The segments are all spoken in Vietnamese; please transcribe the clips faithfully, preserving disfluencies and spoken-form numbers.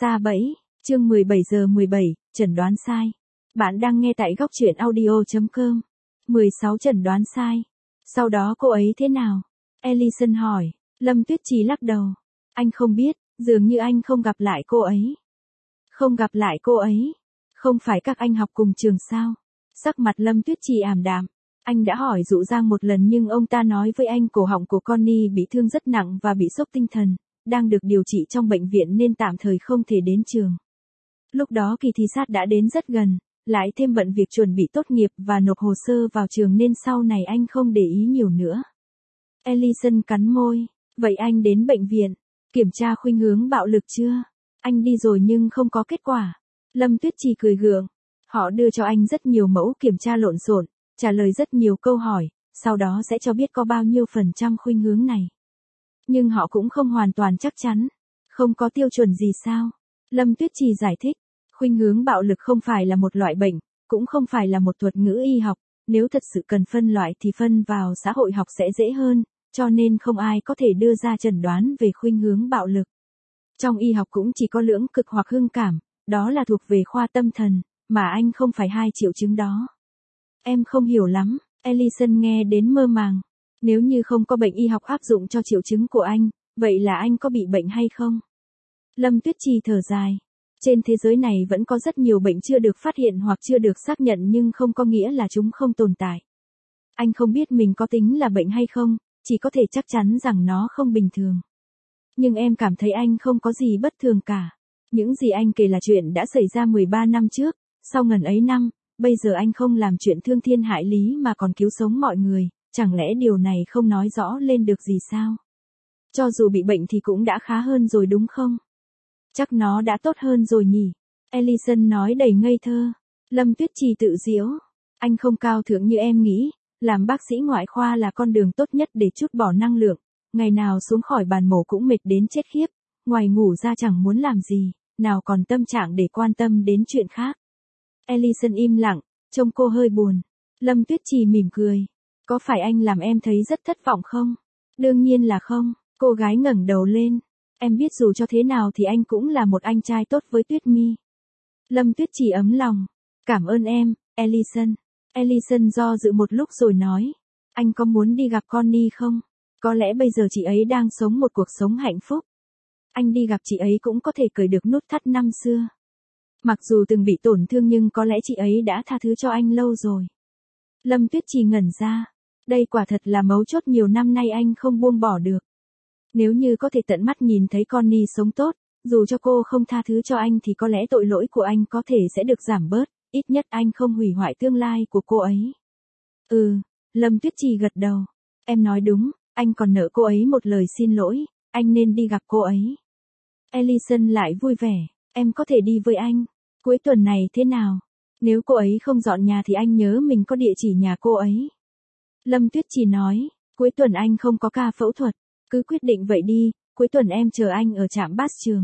Sa bẫy, chương mười bảy giờ mười bảy, chẩn đoán sai. Bạn đang nghe tại góc truyện audio chấm com. mười sáu chẩn đoán sai. Sau đó cô ấy thế nào? Ellison hỏi. Lâm Tuyết Trì lắc đầu. Anh không biết, dường như anh không gặp lại cô ấy. Không gặp lại cô ấy? Không phải các anh học cùng trường sao? Sắc mặt Lâm Tuyết Trì ảm đạm. Anh đã hỏi Dụ Giang một lần nhưng ông ta nói với anh cổ họng của Connie bị thương rất nặng và bị sốc tinh thần, đang được điều trị trong bệnh viện nên tạm thời không thể đến trường. Lúc đó kỳ thi sát đã đến rất gần, lại thêm bận việc chuẩn bị tốt nghiệp và nộp hồ sơ vào trường nên sau này anh không để ý nhiều nữa. Ellison cắn môi. Vậy anh đến bệnh viện, kiểm tra khuynh hướng bạo lực chưa? Anh đi rồi nhưng không có kết quả. Lâm Tuyết Trì cười gượng. Họ đưa cho anh rất nhiều mẫu kiểm tra lộn xộn, trả lời rất nhiều câu hỏi, sau đó sẽ cho biết có bao nhiêu phần trăm khuynh hướng này. Nhưng họ cũng không hoàn toàn chắc chắn. Không có tiêu chuẩn gì sao? Lâm Tuyết Trì giải thích. Khuynh hướng bạo lực không phải là một loại bệnh, cũng không phải là một thuật ngữ y học. Nếu thật sự cần phân loại thì phân vào xã hội học sẽ dễ hơn, cho nên không ai có thể đưa ra chẩn đoán về khuynh hướng bạo lực. Trong y học cũng chỉ có lưỡng cực hoặc hưng cảm, đó là thuộc về khoa tâm thần, mà anh không phải hai triệu chứng đó. Em không hiểu lắm, Ellison nghe đến mơ màng. Nếu như không có bệnh y học áp dụng cho triệu chứng của anh, vậy là anh có bị bệnh hay không? Lâm Tuyết Trì thở dài. Trên thế giới này vẫn có rất nhiều bệnh chưa được phát hiện hoặc chưa được xác nhận nhưng không có nghĩa là chúng không tồn tại. Anh không biết mình có tính là bệnh hay không, chỉ có thể chắc chắn rằng nó không bình thường. Nhưng em cảm thấy anh không có gì bất thường cả. Những gì anh kể là chuyện đã xảy ra mười ba năm trước, sau ngần ấy năm, bây giờ anh không làm chuyện thương thiên hại lý mà còn cứu sống mọi người, chẳng lẽ điều này không nói rõ lên được gì sao? Cho dù bị bệnh thì cũng đã khá hơn rồi đúng không? Chắc nó đã tốt hơn rồi nhỉ? Ellison nói đầy ngây thơ. Lâm Tuyết Trì tự giễu. Anh không cao thượng như em nghĩ, làm bác sĩ ngoại khoa là con đường tốt nhất để trút bỏ năng lượng, ngày nào xuống khỏi bàn mổ cũng mệt đến chết khiếp, ngoài ngủ ra chẳng muốn làm gì, nào còn tâm trạng để quan tâm đến chuyện khác. Ellison im lặng, trông cô hơi buồn. Lâm Tuyết Trì mỉm cười. Có phải anh làm em thấy rất thất vọng không? Đương nhiên là không, cô gái ngẩng đầu lên. Em biết dù cho thế nào thì anh cũng là một anh trai tốt với Tuyết My. Lâm Tuyết Trì ấm lòng. Cảm ơn em, Ellison. Ellison do dự một lúc rồi nói. Anh có muốn đi gặp Connie không? Có lẽ bây giờ chị ấy đang sống một cuộc sống hạnh phúc. Anh đi gặp chị ấy cũng có thể cởi được nút thắt năm xưa. Mặc dù từng bị tổn thương nhưng có lẽ chị ấy đã tha thứ cho anh lâu rồi. Lâm Tuyết Trì ngẩn ra. Đây quả thật là mấu chốt nhiều năm nay anh không buông bỏ được. Nếu như có thể tận mắt nhìn thấy Connie sống tốt, dù cho cô không tha thứ cho anh thì có lẽ tội lỗi của anh có thể sẽ được giảm bớt, ít nhất anh không hủy hoại tương lai của cô ấy. Ừ, Lâm Tuyết Trì gật đầu. Em nói đúng, anh còn nợ cô ấy một lời xin lỗi, anh nên đi gặp cô ấy. Ellison lại vui vẻ, em có thể đi với anh. Cuối tuần này thế nào? Nếu cô ấy không dọn nhà thì anh nhớ mình có địa chỉ nhà cô ấy. Lâm Tuyết Trì nói, cuối tuần anh không có ca phẫu thuật. Cứ quyết định vậy đi, cuối tuần em chờ anh ở trạm bát trường.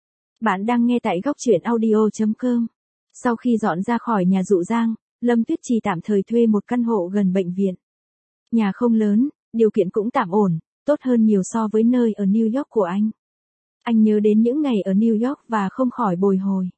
Bạn đang nghe tại góc truyện audio chấm com. Sau khi dọn ra khỏi nhà Dụ Giang, Lâm Tuyết Trì tạm thời thuê một căn hộ gần bệnh viện. Nhà không lớn, điều kiện cũng tạm ổn, tốt hơn nhiều so với nơi ở New York của anh. Anh nhớ đến những ngày ở New York và không khỏi bồi hồi.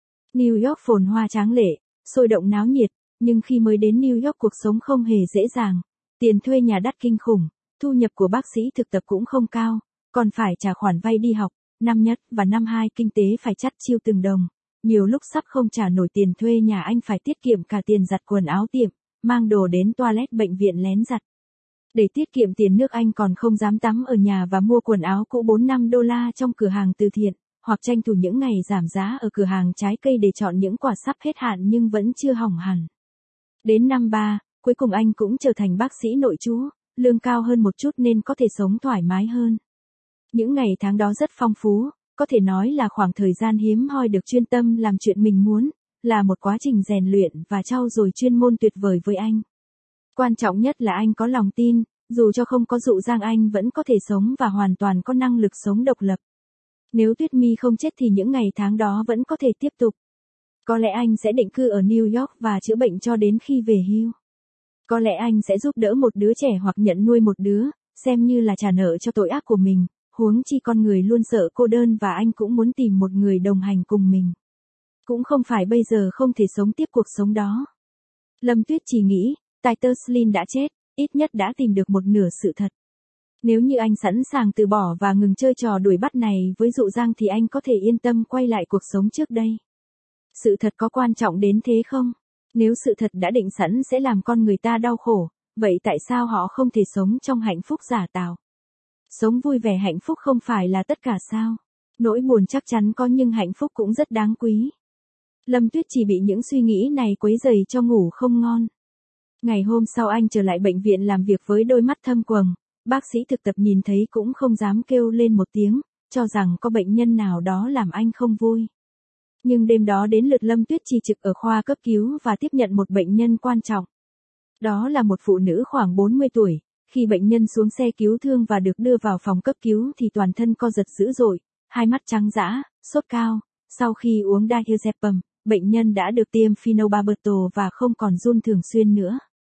New York phồn hoa tráng lệ, sôi động náo nhiệt, nhưng khi mới đến New York cuộc sống không hề dễ dàng. Tiền thuê nhà đắt kinh khủng. Thu nhập của bác sĩ thực tập cũng không cao, còn phải trả khoản vay đi học, năm nhất và năm hai kinh tế phải chắt chiu từng đồng. Nhiều lúc sắp không trả nổi tiền thuê nhà anh phải tiết kiệm cả tiền giặt quần áo tiệm, mang đồ đến toilet bệnh viện lén giặt. Để tiết kiệm tiền nước anh còn không dám tắm ở nhà và mua quần áo cũ bốn năm đô la trong cửa hàng từ thiện, hoặc tranh thủ những ngày giảm giá ở cửa hàng trái cây để chọn những quả sắp hết hạn nhưng vẫn chưa hỏng hẳn. Đến năm ba, cuối cùng anh cũng trở thành bác sĩ nội trú. Lương cao hơn một chút nên có thể sống thoải mái hơn. Những ngày tháng đó rất phong phú, có thể nói là khoảng thời gian hiếm hoi được chuyên tâm làm chuyện mình muốn, là một quá trình rèn luyện và trau dồi chuyên môn tuyệt vời với anh. Quan trọng nhất là anh có lòng tin, dù cho không có Dụ Giang anh vẫn có thể sống và hoàn toàn có năng lực sống độc lập. Nếu Tuyết My không chết thì những ngày tháng đó vẫn có thể tiếp tục. Có lẽ anh sẽ định cư ở New York và chữa bệnh cho đến khi về hưu. Có lẽ anh sẽ giúp đỡ một đứa trẻ hoặc nhận nuôi một đứa, xem như là trả nợ cho tội ác của mình, huống chi con người luôn sợ cô đơn và anh cũng muốn tìm một người đồng hành cùng mình. Cũng không phải bây giờ không thể sống tiếp cuộc sống đó. Lâm Tuyết chỉ nghĩ, Titus Lin đã chết, ít nhất đã tìm được một nửa sự thật. Nếu như anh sẵn sàng từ bỏ và ngừng chơi trò đuổi bắt này với Dụ Giang thì anh có thể yên tâm quay lại cuộc sống trước đây. Sự thật có quan trọng đến thế không? Nếu sự thật đã định sẵn sẽ làm con người ta đau khổ, vậy tại sao họ không thể sống trong hạnh phúc giả tạo? Sống vui vẻ hạnh phúc không phải là tất cả sao? Nỗi buồn chắc chắn có nhưng hạnh phúc cũng rất đáng quý. Lâm Tuyết chỉ bị những suy nghĩ này quấy rầy cho ngủ không ngon. Ngày hôm sau anh trở lại bệnh viện làm việc với đôi mắt thâm quầng, bác sĩ thực tập nhìn thấy cũng không dám kêu lên một tiếng, cho rằng có bệnh nhân nào đó làm anh không vui. Nhưng đêm đó đến lượt Lâm Tuyết Trì trực ở khoa cấp cứu và tiếp nhận một bệnh nhân quan trọng. Đó là một phụ nữ khoảng bốn mươi tuổi, khi bệnh nhân xuống xe cứu thương và được đưa vào phòng cấp cứu thì toàn thân co giật dữ dội, hai mắt trắng dã, sốt cao, sau khi uống diazepam, bệnh nhân đã được tiêm phenobarbital và không còn run thường xuyên nữa.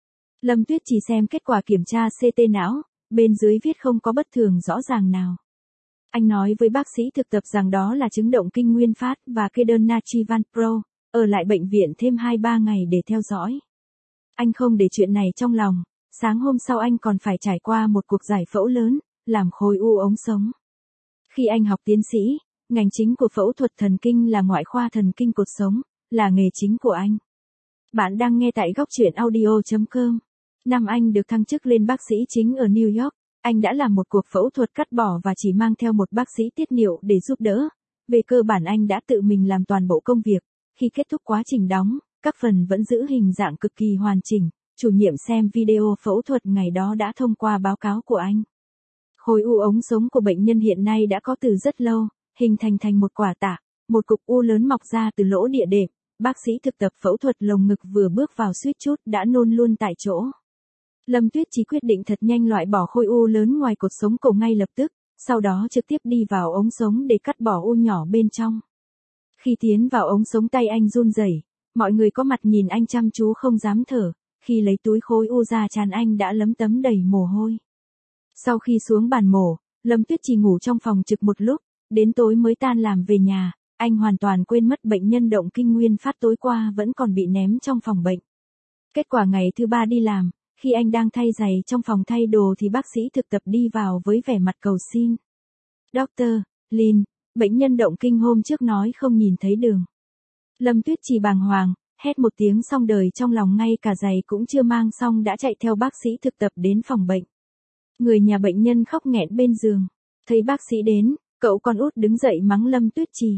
Lâm Tuyết chỉ xem kết quả kiểm tra xê tê não, bên dưới viết không có bất thường rõ ràng nào. Anh nói với bác sĩ thực tập rằng đó là chứng động kinh nguyên phát và kê đơn Natrivanpro, ở lại bệnh viện thêm hai ba ngày để theo dõi. Anh không để chuyện này trong lòng, sáng hôm sau anh còn phải trải qua một cuộc giải phẫu lớn, làm khối u ống sống. Khi anh học tiến sĩ, ngành chính của phẫu thuật thần kinh là ngoại khoa thần kinh cột sống, là nghề chính của anh. Bạn đang nghe tại góc truyện audio chấm com. Năm anh được thăng chức lên bác sĩ chính ở New York, anh đã làm một cuộc phẫu thuật cắt bỏ và chỉ mang theo một bác sĩ tiết niệu để giúp đỡ. Về cơ bản anh đã tự mình làm toàn bộ công việc. Khi kết thúc quá trình đóng, các phần vẫn giữ hình dạng cực kỳ hoàn chỉnh. Chủ nhiệm xem video phẫu thuật ngày đó đã thông qua báo cáo của anh. Khối u ống sống của bệnh nhân hiện nay đã có từ rất lâu, hình thành thành một quả tạ, một cục u lớn mọc ra từ lỗ địa đệm. Bác sĩ thực tập phẫu thuật lồng ngực vừa bước vào suýt chút đã nôn luôn tại chỗ. Lâm Tuyết chỉ quyết định thật nhanh loại bỏ khối u lớn ngoài cột sống cổ ngay lập tức, sau đó trực tiếp đi vào ống sống để cắt bỏ u nhỏ bên trong. Khi tiến vào ống sống tay anh run rẩy, mọi người có mặt nhìn anh chăm chú không dám thở, khi lấy túi khối u ra trán anh đã lấm tấm đầy mồ hôi. Sau khi xuống bàn mổ, Lâm Tuyết chỉ ngủ trong phòng trực một lúc, đến tối mới tan làm về nhà, anh hoàn toàn quên mất bệnh nhân động kinh nguyên phát tối qua vẫn còn bị ném trong phòng bệnh. Kết quả ngày thứ ba đi làm, khi anh đang thay giày trong phòng thay đồ thì bác sĩ thực tập đi vào với vẻ mặt cầu xin. Doctor Lin, bệnh nhân động kinh hôm trước nói không nhìn thấy đường. Lâm Tuyết chỉ bàng hoàng, hét một tiếng xong đời trong lòng ngay cả giày cũng chưa mang xong đã chạy theo bác sĩ thực tập đến phòng bệnh. Người nhà bệnh nhân khóc nghẹn bên giường. Thấy bác sĩ đến, cậu con út đứng dậy mắng Lâm Tuyết Trì.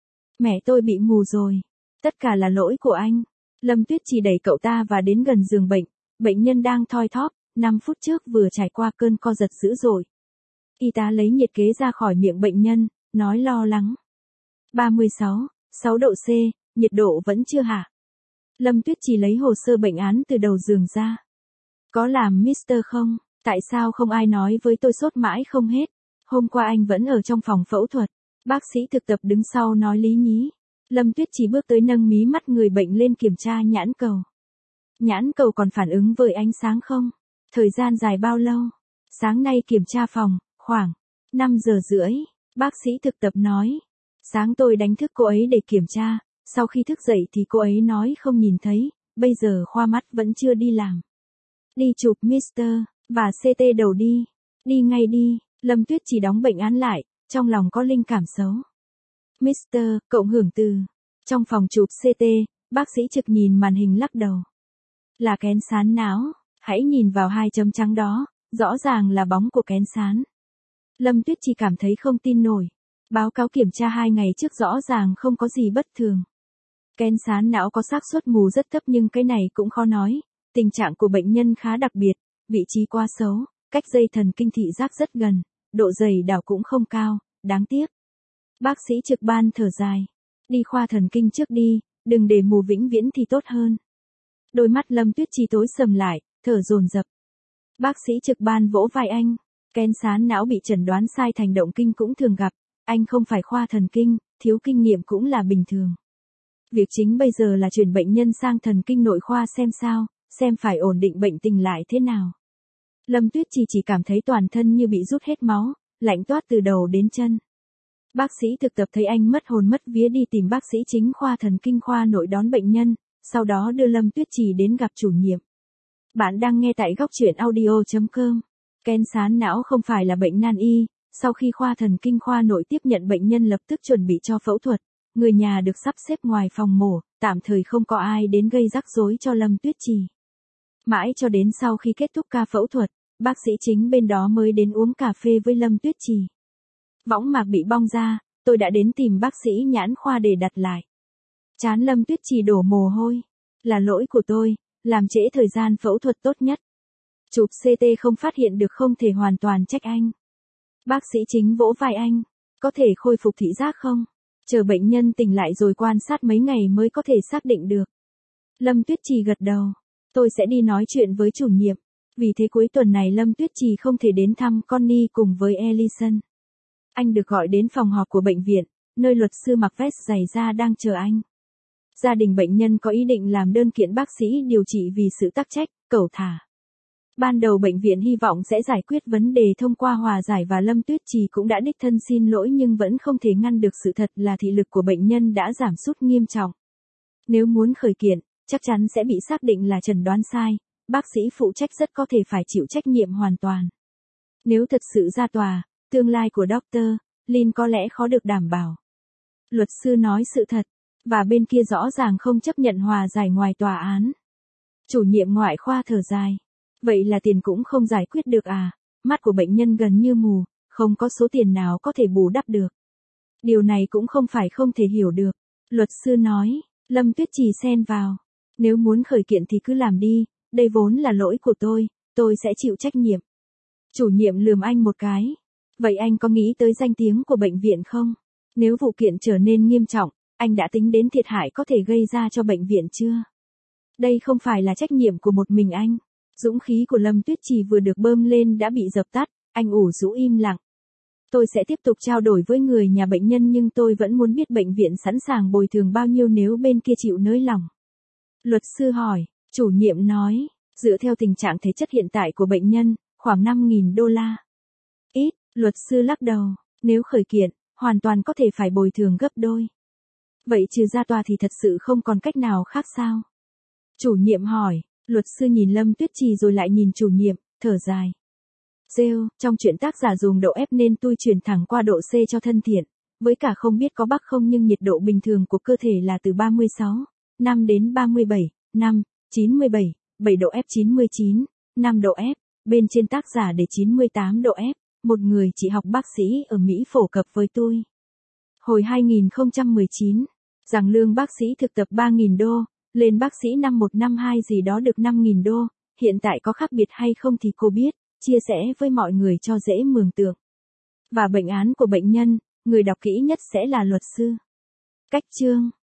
Mẹ tôi bị mù rồi. Tất cả là lỗi của anh. Lâm Tuyết Trì đẩy cậu ta và đến gần giường bệnh. Bệnh nhân đang thoi thóp, năm phút trước vừa trải qua cơn co giật dữ dội. Y tá lấy nhiệt kế ra khỏi miệng bệnh nhân, nói lo lắng. ba mươi sáu, sáu độ C, nhiệt độ vẫn chưa hạ. Lâm Tuyết Trì lấy hồ sơ bệnh án từ đầu giường ra. Có làm Mister không? Tại sao không ai nói với tôi sốt mãi không hết? Hôm qua anh vẫn ở trong phòng phẫu thuật. Bác sĩ thực tập đứng sau nói lý nhí. Lâm Tuyết Trì bước tới nâng mí mắt người bệnh lên kiểm tra nhãn cầu. Nhãn cầu còn phản ứng với ánh sáng không? Thời gian dài bao lâu? Sáng nay kiểm tra phòng, khoảng năm giờ rưỡi. Bác sĩ thực tập nói. Sáng tôi đánh thức cô ấy để kiểm tra. Sau khi thức dậy thì cô ấy nói không nhìn thấy. Bây giờ khoa mắt vẫn chưa đi làm. Đi chụp Mister và xê tê đầu đi. Đi ngay đi. Lâm Tuyết chỉ đóng bệnh án lại, trong lòng có linh cảm xấu. Mister, cộng hưởng từ. Trong phòng chụp xê tê, bác sĩ trực nhìn màn hình lắc đầu. Là kén sán não, hãy nhìn vào hai chấm trắng đó, rõ ràng là bóng của kén sán. Lâm Tuyết chỉ cảm thấy không tin nổi. Báo cáo kiểm tra hai ngày trước rõ ràng không có gì bất thường. Kén sán não có xác suất mù rất thấp nhưng cái này cũng khó nói. Tình trạng của bệnh nhân khá đặc biệt, vị trí quá xấu, cách dây thần kinh thị giác rất gần, độ dày đảo cũng không cao, đáng tiếc. Bác sĩ trực ban thở dài. Đi khoa thần kinh trước đi, đừng để mù vĩnh viễn thì tốt hơn. Đôi mắt Lâm Tuyết Trì tối sầm lại, thở dồn dập. Bác sĩ trực ban vỗ vai anh. Kén sán não bị chẩn đoán sai thành động kinh cũng thường gặp. Anh không phải khoa thần kinh, thiếu kinh nghiệm cũng là bình thường. Việc chính bây giờ là chuyển bệnh nhân sang thần kinh nội khoa xem sao, xem phải ổn định bệnh tình lại thế nào. Lâm Tuyết Trì chỉ cảm thấy toàn thân như bị rút hết máu, lạnh toát từ đầu đến chân. Bác sĩ thực tập thấy anh mất hồn mất vía đi tìm bác sĩ chính khoa thần kinh khoa nội đón bệnh nhân, sau đó đưa Lâm Tuyết Trì đến gặp chủ nhiệm. Bạn đang nghe tại góc truyện audio.com. Ken sán não không phải là bệnh nan y, sau khi khoa thần kinh khoa nội tiếp nhận bệnh nhân lập tức chuẩn bị cho phẫu thuật, người nhà được sắp xếp ngoài phòng mổ, tạm thời không có ai đến gây rắc rối cho Lâm Tuyết Trì. Mãi cho đến sau khi kết thúc ca phẫu thuật, bác sĩ chính bên đó mới đến uống cà phê với Lâm Tuyết Trì. Võng mạc bị bong ra, tôi đã đến tìm bác sĩ nhãn khoa để đặt lại. Trán Lâm Tuyết Trì đổ mồ hôi. Là lỗi của tôi, làm trễ thời gian phẫu thuật tốt nhất. Chụp xê tê không phát hiện được, không thể hoàn toàn trách anh. Bác sĩ chính vỗ vai anh. Có thể khôi phục thị giác không? Chờ bệnh nhân tỉnh lại rồi quan sát mấy ngày mới có thể xác định được. Lâm Tuyết Trì gật đầu. Tôi sẽ đi nói chuyện với chủ nhiệm. Vì thế cuối tuần này Lâm Tuyết Trì không thể đến thăm Connie cùng với Ellison. Anh được gọi đến phòng họp của bệnh viện, nơi luật sư mặc vest dày da đang chờ anh. Gia đình bệnh nhân có ý định làm đơn kiện bác sĩ điều trị vì sự tắc trách, cẩu thả. Ban đầu bệnh viện hy vọng sẽ giải quyết vấn đề thông qua hòa giải và Lâm Tuyết Trì cũng đã đích thân xin lỗi nhưng vẫn không thể ngăn được sự thật là thị lực của bệnh nhân đã giảm sút nghiêm trọng. Nếu muốn khởi kiện, chắc chắn sẽ bị xác định là chẩn đoán sai, bác sĩ phụ trách rất có thể phải chịu trách nhiệm hoàn toàn. Nếu thật sự ra tòa, tương lai của doctor Lin có lẽ khó được đảm bảo. Luật sư nói sự thật, và bên kia rõ ràng không chấp nhận hòa giải ngoài tòa án. Chủ nhiệm ngoại khoa thở dài. Vậy là tiền cũng không giải quyết được à? Mắt của bệnh nhân gần như mù, không có số tiền nào có thể bù đắp được. Điều này cũng không phải không thể hiểu được. Luật sư nói. Lâm Tuyết Trì xen vào. Nếu muốn khởi kiện thì cứ làm đi, đây vốn là lỗi của tôi, tôi sẽ chịu trách nhiệm. Chủ nhiệm lườm anh một cái. Vậy anh có nghĩ tới danh tiếng của bệnh viện không? Nếu vụ kiện trở nên nghiêm trọng, anh đã tính đến thiệt hại có thể gây ra cho bệnh viện chưa? Đây không phải là trách nhiệm của một mình anh. Dũng khí của Lâm Tuyết Trì vừa được bơm lên đã bị dập tắt, anh ủ rũ im lặng. Tôi sẽ tiếp tục trao đổi với người nhà bệnh nhân nhưng tôi vẫn muốn biết bệnh viện sẵn sàng bồi thường bao nhiêu nếu bên kia chịu nới lỏng. Luật sư hỏi, chủ nhiệm nói, dựa theo tình trạng thể chất hiện tại của bệnh nhân, khoảng năm nghìn đô la. Ít, luật sư lắc đầu, nếu khởi kiện, hoàn toàn có thể phải bồi thường gấp đôi. Vậy trừ ra tòa thì thật sự không còn cách nào khác sao? Chủ nhiệm hỏi, luật sư nhìn Lâm Tuyết Trì rồi lại nhìn chủ nhiệm, thở dài. Rêu, trong chuyện tác giả dùng độ F nên tôi chuyển thẳng qua độ C cho thân thiện, với cả không biết có bắc không nhưng nhiệt độ bình thường của cơ thể là từ ba mươi sáu, năm đến ba mươi bảy, năm, chín mươi bảy, bảy độ F chín mươi chín, năm độ F, bên trên tác giả để chín mươi tám độ F, một người chỉ học bác sĩ ở Mỹ phổ cập với tôi. Hồi hai nghìn không trăm mười chín, rằng lương bác sĩ thực tập ba nghìn đô, lên bác sĩ năm một năm hai gì đó được năm nghìn đô, hiện tại có khác biệt hay không thì cô biết, chia sẻ với mọi người cho dễ mường tượng. Và bệnh án của bệnh nhân, người đọc kỹ nhất sẽ là luật sư. Cách chương